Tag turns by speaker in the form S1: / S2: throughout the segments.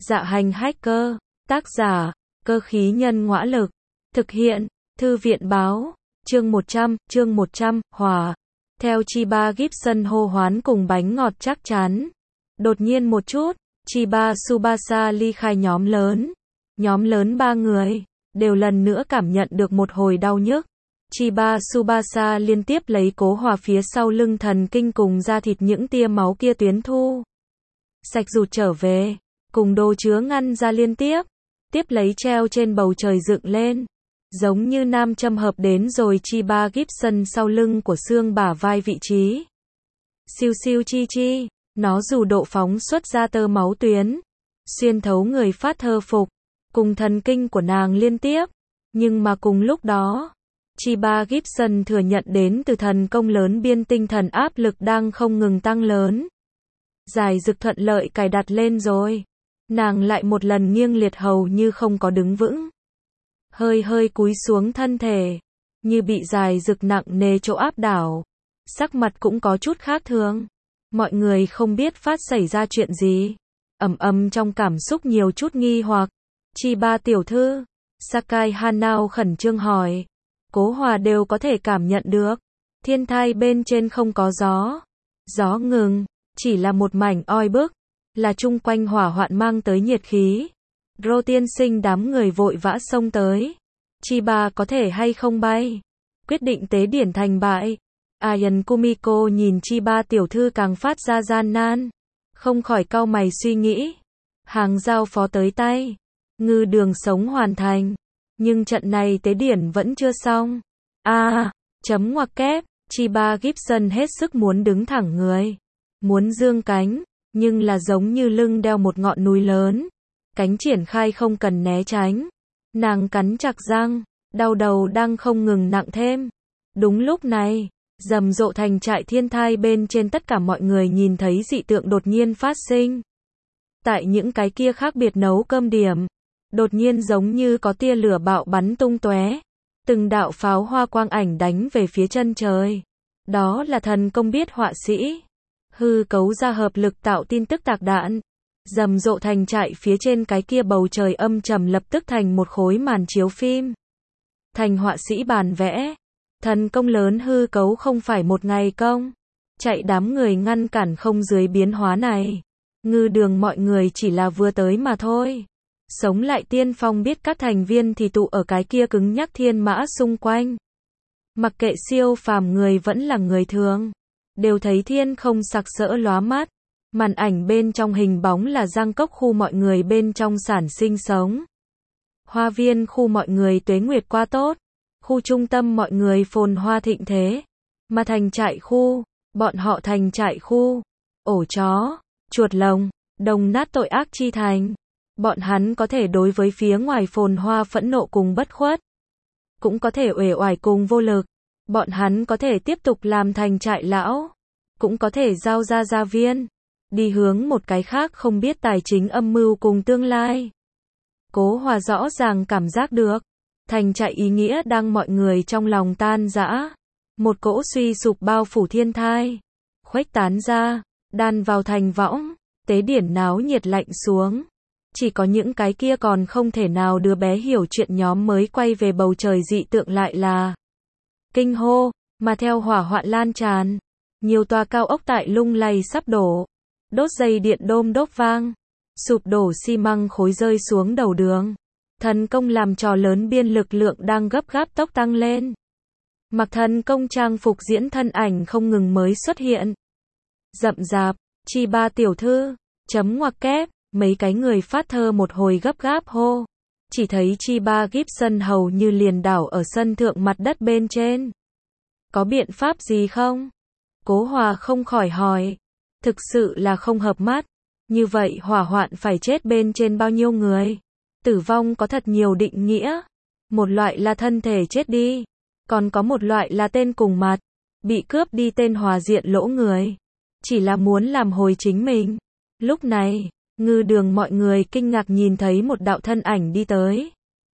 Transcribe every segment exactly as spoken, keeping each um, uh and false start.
S1: Dạ hành hacker, tác giả, cơ khí nhân ngõa lực, thực hiện, thư viện báo, chương một trăm, chương một trăm, hòa. Theo Chiba Gibson hô hoán cùng bánh ngọt chắc chắn. Đột nhiên một chút, Chiba Tsubasa ly khai nhóm lớn. Nhóm lớn ba người, đều lần nữa cảm nhận được một hồi đau nhức. Chiba Tsubasa liên tiếp lấy Cố Hòa phía sau lưng thần kinh cùng da thịt những tia máu kia tuyến thu sạch rụt trở về, cùng đồ chứa ngăn ra liên tiếp, tiếp lấy treo trên bầu trời dựng lên, giống như nam châm hợp đến rồi Chiba Gibson sau lưng của xương bả vai vị trí. Siêu siêu chi chi, nó dù độ phóng xuất ra tơ máu tuyến, xuyên thấu người phát thơ phục, cùng thần kinh của nàng liên tiếp, nhưng mà cùng lúc đó, Chiba Gibson thừa nhận đến từ thần công lớn biên tinh thần áp lực đang không ngừng tăng lớn. Giải dực thuận lợi cài đặt lên rồi. Nàng lại một lần nghiêng liệt hầu như không có đứng vững. Hơi hơi cúi xuống thân thể, như bị giải dực nặng nề chỗ áp đảo. Sắc mặt cũng có chút khác thường. Mọi người không biết phát xảy ra chuyện gì. Ầm ầm trong cảm xúc nhiều chút nghi hoặc. Chiba tiểu thư, Sakai Hanao khẩn trương hỏi. Cố Hòa đều có thể cảm nhận được. Thiên thai bên trên không có gió. Gió ngừng, chỉ là một mảnh oi bức. Là chung quanh hỏa hoạn mang tới nhiệt khí. Rô tiên sinh đám người vội vã xông tới. Chiba có thể hay không bay? Quyết định tế điển thành bại. Ayan Kumiko nhìn Chiba tiểu thư càng phát ra gian nan. Không khỏi cau mày suy nghĩ. Hàng giao phó tới tay. Ngư đường sống hoàn thành. Nhưng trận này tế điển vẫn chưa xong. A, à, chấm ngoặc kép, Chiba Gibson hết sức muốn đứng thẳng người. Muốn dương cánh, nhưng là giống như lưng đeo một ngọn núi lớn. Cánh triển khai không cần né tránh. Nàng cắn chặt răng, đau đầu đang không ngừng nặng thêm. Đúng lúc này, rầm rộ thành trại thiên thai bên trên tất cả mọi người nhìn thấy dị tượng đột nhiên phát sinh. Tại những cái kia khác biệt nấu cơm điểm, đột nhiên giống như có tia lửa bạo bắn tung tóe, từng đạo pháo hoa quang ảnh đánh về phía chân trời. Đó là thần công biết họa sĩ, hư cấu ra hợp lực tạo tin tức tạc đạn. Rầm rộ thành trại phía trên cái kia bầu trời âm trầm lập tức thành một khối màn chiếu phim. Thành họa sĩ bàn vẽ, thần công lớn hư cấu không phải một ngày công. Chạy đám người ngăn cản không dưới biến hóa này. Ngư đường mọi người chỉ là vừa tới mà thôi. Sống lại tiên phong biết các thành viên thì tụ ở cái kia cứng nhắc thiên mã xung quanh. Mặc kệ siêu phàm người vẫn là người thường, đều thấy thiên không sặc sỡ lóa mắt. Màn ảnh bên trong hình bóng là Giang Cốc khu mọi người bên trong sản sinh sống. Hoa viên khu mọi người tuế nguyệt qua tốt. Khu trung tâm mọi người phồn hoa thịnh thế. Mà thành trại khu, bọn họ thành trại khu. Ổ chó, chuột lồng, đồng nát tội ác chi thành. Bọn hắn có thể đối với phía ngoài phồn hoa phẫn nộ cùng bất khuất. Cũng có thể uể oải cùng vô lực. Bọn hắn có thể tiếp tục làm thành trại lão. Cũng có thể giao ra gia viên. Đi hướng một cái khác không biết tài chính âm mưu cùng tương lai. Cố Hòa rõ ràng cảm giác được. Thành trại ý nghĩa đang mọi người trong lòng tan rã. Một cỗ suy sụp bao phủ thiên thai. Khuếch tán ra, đan vào thành võng. Tế điển náo nhiệt lạnh xuống. Chỉ có những cái kia còn không thể nào đứa bé hiểu chuyện nhóm mới quay về bầu trời dị tượng lại là kinh hô, mà theo hỏa hoạn lan tràn. Nhiều tòa cao ốc tại lung lay sắp đổ. Đốt dây điện đôm đốt vang. Sụp đổ xi măng khối rơi xuống đầu đường. Thần công làm trò lớn biên lực lượng đang gấp gáp tốc tăng lên. Mặc thần công trang phục diễn thân ảnh không ngừng mới xuất hiện. Rậm rạp, Chiba tiểu thư, chấm ngoặc kép. Mấy cái người phát thơ một hồi gấp gáp hô. Chỉ thấy Chiba Gibson hầu như liền đảo ở sân thượng mặt đất bên trên. Có biện pháp gì không? Cố Hòa không khỏi hỏi. Thực sự là không hợp mắt. Như vậy hỏa hoạn phải chết bên trên bao nhiêu người? Tử vong có thật nhiều định nghĩa. Một loại là thân thể chết đi. Còn có một loại là tên cùng mặt. Bị cướp đi tên hòa diện lỗ người. Chỉ là muốn làm hồi chính mình. Lúc này, ngư đường mọi người kinh ngạc nhìn thấy một đạo thân ảnh đi tới.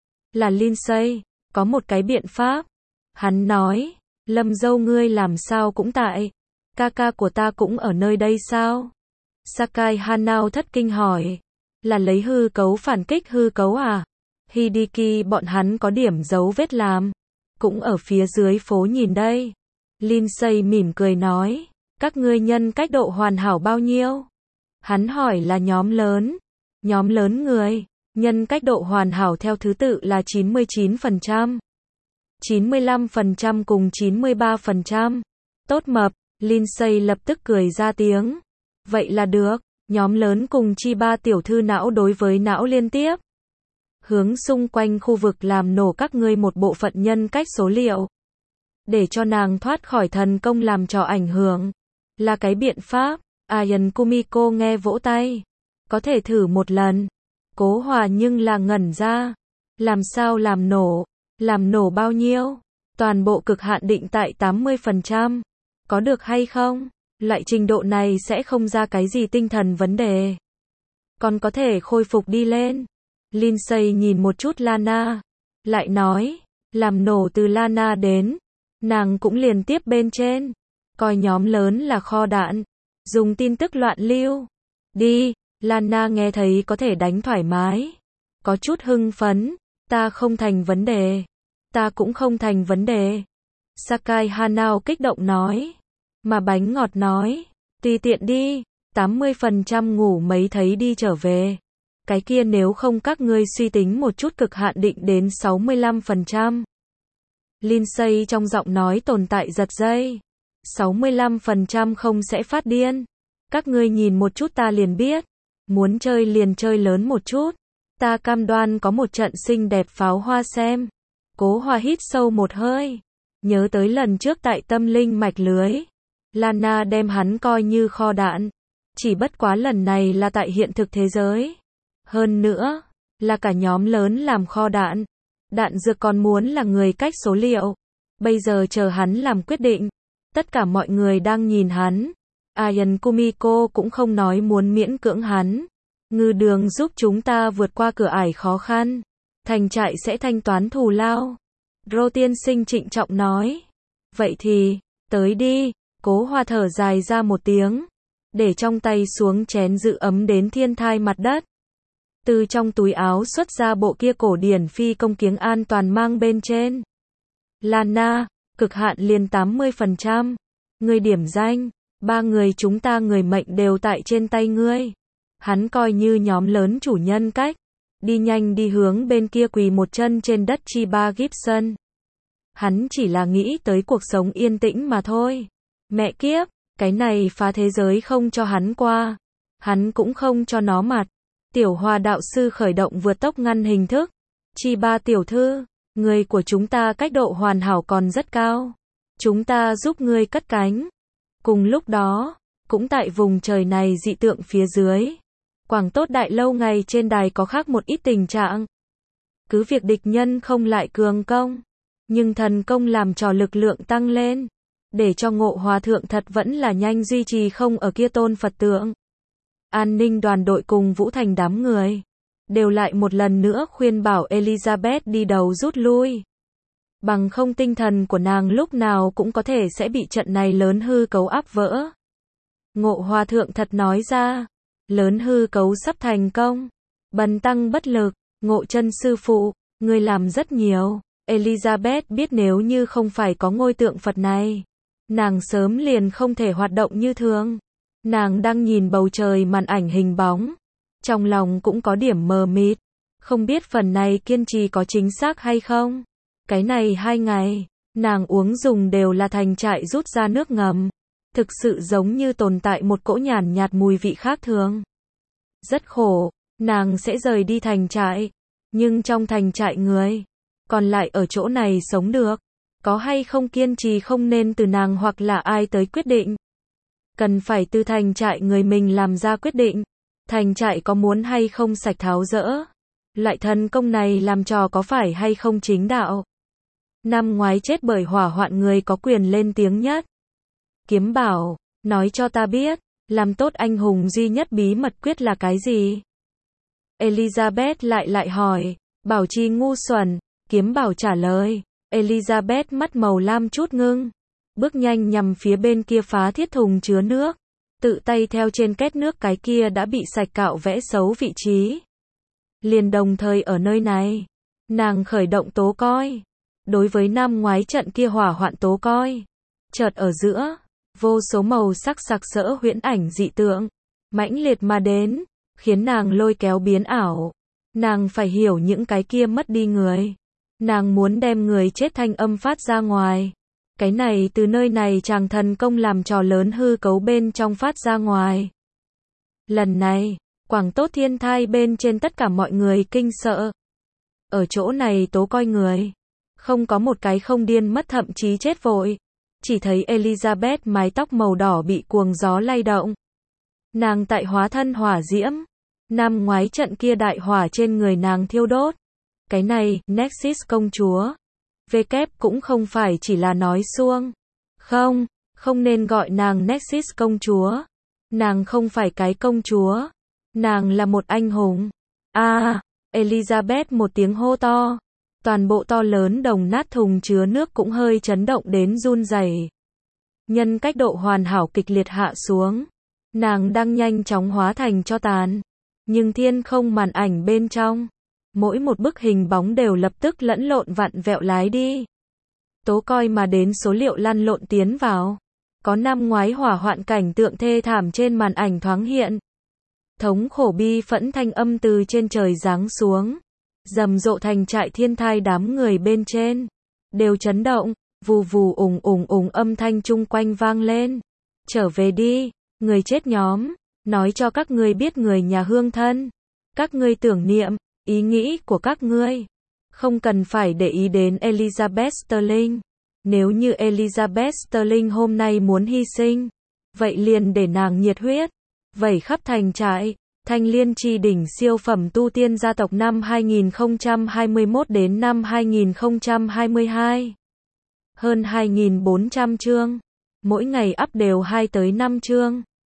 S1: Là Lindsay, có một cái biện pháp. Hắn nói, Lâm dâu ngươi làm sao cũng tại. Ca ca của ta cũng ở nơi đây sao? Sakai Hanao thất kinh hỏi. Là lấy hư cấu phản kích hư cấu à? Hideki bọn hắn có điểm dấu vết làm. Cũng ở phía dưới phố nhìn đây. Lindsay mỉm cười nói. Các ngươi nhân cách độ hoàn hảo bao nhiêu? Hắn hỏi là nhóm lớn. Nhóm lớn người. Nhân cách độ hoàn hảo theo thứ tự là chín mươi chín phần trăm. chín mươi lăm phần trăm cùng chín mươi ba phần trăm. Tốt mập. Lindsay lập tức cười ra tiếng. Vậy là được. Nhóm lớn cùng chi ba tiểu thư não đối với não liên tiếp. Hướng xung quanh khu vực làm nổ các ngươi một bộ phận nhân cách số liệu. Để cho nàng thoát khỏi thần công làm trò ảnh hưởng. Là cái biện pháp. Ayan Kumiko nghe vỗ tay. Có thể thử một lần. Cố Hòa nhưng là ngẩn ra. Làm sao làm nổ? Làm nổ bao nhiêu? Toàn bộ cực hạn định tại tám mươi phần trăm. Có được hay không? Loại trình độ này sẽ không ra cái gì tinh thần vấn đề. Còn có thể khôi phục đi lên. Lindsay nhìn một chút Lana. Lại nói. Làm nổ từ Lana đến. Nàng cũng liền tiếp bên trên. Coi nhóm lớn là kho đạn. Dùng tin tức loạn lưu. Đi. Lana nghe thấy có thể đánh thoải mái. Có chút hưng phấn. Ta không thành vấn đề. Ta cũng không thành vấn đề. Sakai Hanao kích động nói. Mà bánh ngọt nói. Tùy tiện đi. tám mươi phần trăm ngủ mấy thấy đi trở về. Cái kia nếu không các ngươi suy tính một chút cực hạn định đến sáu mươi lăm phần trăm. Lindsay trong giọng nói tồn tại giật dây. sáu mươi lăm phần trăm không sẽ phát điên. Các ngươi nhìn một chút ta liền biết. Muốn chơi liền chơi lớn một chút. Ta cam đoan có một trận xinh đẹp pháo hoa xem. Cố Hòa hít sâu một hơi. Nhớ tới lần trước tại tâm linh mạch lưới. Lana đem hắn coi như kho đạn. Chỉ bất quá lần này là tại hiện thực thế giới. Hơn nữa, là cả nhóm lớn làm kho đạn. Đạn dược còn muốn là người cách số liệu. Bây giờ chờ hắn làm quyết định. Tất cả mọi người đang nhìn hắn. Ayan Kumiko cũng không nói muốn miễn cưỡng hắn. Ngư đường giúp chúng ta vượt qua cửa ải khó khăn. Thành trại sẽ thanh toán thù lao. Rô tiên sinh trịnh trọng nói. Vậy thì, tới đi. Cố Hòa thở dài ra một tiếng. Để trong tay xuống chén giữ ấm đến thiên thai mặt đất. Từ trong túi áo xuất ra bộ kia cổ điển phi công kiếng an toàn mang bên trên. Lana, cực hạn liền tám mươi phần trăm. Người điểm danh. Ba người chúng ta người mệnh đều tại trên tay ngươi. Hắn coi như nhóm lớn chủ nhân cách. Đi nhanh đi hướng bên kia quỳ một chân trên đất Chiba Gibson. Hắn chỉ là nghĩ tới cuộc sống yên tĩnh mà thôi. Mẹ kiếp, cái này phá thế giới không cho hắn qua. Hắn cũng không cho nó mặt. Tiểu Hòa đạo sư khởi động vượt tốc ngăn hình thức. Chiba tiểu thư, người của chúng ta cách độ hoàn hảo còn rất cao. Chúng ta giúp ngươi cất cánh. Cùng lúc đó, cũng tại vùng trời này dị tượng phía dưới. Quảng Tốt Đại lâu ngày trên đài có khác một ít tình trạng. Cứ việc địch nhân không lại cường công, nhưng thần công làm cho lực lượng tăng lên. Để cho Ngộ Hòa thượng thật vẫn là nhanh duy trì không ở kia tôn Phật tượng. An ninh đoàn đội cùng Vũ Thành đám người. Đều lại một lần nữa khuyên bảo Elizabeth đi đầu rút lui. Bằng không tinh thần của nàng lúc nào cũng có thể sẽ bị trận này lớn hư cấu áp vỡ. Ngộ Hòa thượng thật nói ra. Lớn hư cấu sắp thành công. Bần tăng bất lực. Ngộ chân sư phụ, người làm rất nhiều. Elizabeth biết nếu như không phải có ngôi tượng Phật này, nàng sớm liền không thể hoạt động như thường. Nàng đang nhìn bầu trời màn ảnh hình bóng. Trong lòng cũng có điểm mờ mịt. Không biết phần này kiên trì có chính xác hay không. Cái này hai ngày, nàng uống dùng đều là thành trại rút ra nước ngầm. Thực sự giống như tồn tại một cỗ nhàn nhạt mùi vị khác thường. Rất khổ, nàng sẽ rời đi thành trại. Nhưng trong thành trại người, còn lại ở chỗ này sống được. Có hay không kiên trì không nên từ nàng hoặc là ai tới quyết định. Cần phải từ thành trại người mình làm ra quyết định. Thành trại có muốn hay không sạch tháo dỡ. Loại thần công này làm trò có phải hay không chính đạo. Năm ngoái chết bởi hỏa hoạn người có quyền lên tiếng nhất. Kiếm bảo, nói cho ta biết, làm tốt anh hùng duy nhất bí mật quyết là cái gì? Elizabeth lại lại hỏi, bảo trì ngu xuẩn, kiếm bảo trả lời. Elizabeth mắt màu lam chút ngưng, bước nhanh nhằm phía bên kia phá thiết thùng chứa nước. tự tay theo trên két nước cái kia đã bị sạch cạo vẽ xấu vị trí. Liền đồng thời ở nơi này, nàng khởi động tố coi. Đối với năm ngoái trận kia hỏa hoạn tố coi, chợt ở giữa, vô số màu sắc sặc sỡ huyễn ảnh dị tượng, mãnh liệt mà đến, khiến nàng lôi kéo biến ảo. Nàng phải hiểu những cái kia mất đi người. Nàng muốn đem người chết thanh âm phát ra ngoài. Cái này từ nơi này chàng thần công làm trò lớn hư cấu bên trong phát ra ngoài. Lần này, quảng tốt thiên thai bên trên tất cả mọi người kinh sợ. Ở chỗ này tố coi người. Không có một cái không điên mất thậm chí chết vội. Chỉ thấy Elizabeth mái tóc màu đỏ bị cuồng gió lay động. Nàng tại hóa thân hỏa diễm. Năm ngoái trận kia đại hỏa trên người nàng thiêu đốt. Cái này, Nexus công chúa. V kép cũng không phải chỉ là nói suông. Không, không nên gọi nàng Nexus công chúa. Nàng không phải cái công chúa. Nàng là một anh hùng. À, Elizabeth một tiếng hô to. Toàn bộ to lớn đồng nát thùng chứa nước cũng hơi chấn động đến run rẩy. Nhân cách độ hoàn hảo kịch liệt hạ xuống. Nàng đang nhanh chóng hóa thành tro tàn. Nhưng thiên không màn ảnh bên trong, mỗi một bức hình bóng đều lập tức lẫn lộn vặn vẹo lái đi. Tố coi mà đến số liệu lăn lộn tiến vào. Có năm ngoái hỏa hoạn cảnh tượng thê thảm trên màn ảnh thoáng hiện. Thống khổ bi phẫn thanh âm từ trên trời giáng xuống. Rầm rộ thành trại thiên thai đám người bên trên. Đều chấn động, vù vù ùng ùng ùng âm thanh chung quanh vang lên. Trở về đi, người chết nhóm. Nói cho các ngươi biết người nhà hương thân. Các ngươi tưởng niệm, ý nghĩ của các ngươi. Không cần phải để ý đến Elizabeth Sterling. Nếu như Elizabeth Sterling hôm nay muốn hy sinh, vậy liền để nàng nhiệt huyết, vẩy khắp thành trại. Thanh Liên Chi đỉnh siêu phẩm tu tiên gia tộc năm hai nghìn không trăm hai mươi mốt đến năm hai nghìn không trăm hai mươi hai. Hơn hai nghìn bốn trăm chương. Mỗi ngày up đều hai tới năm chương.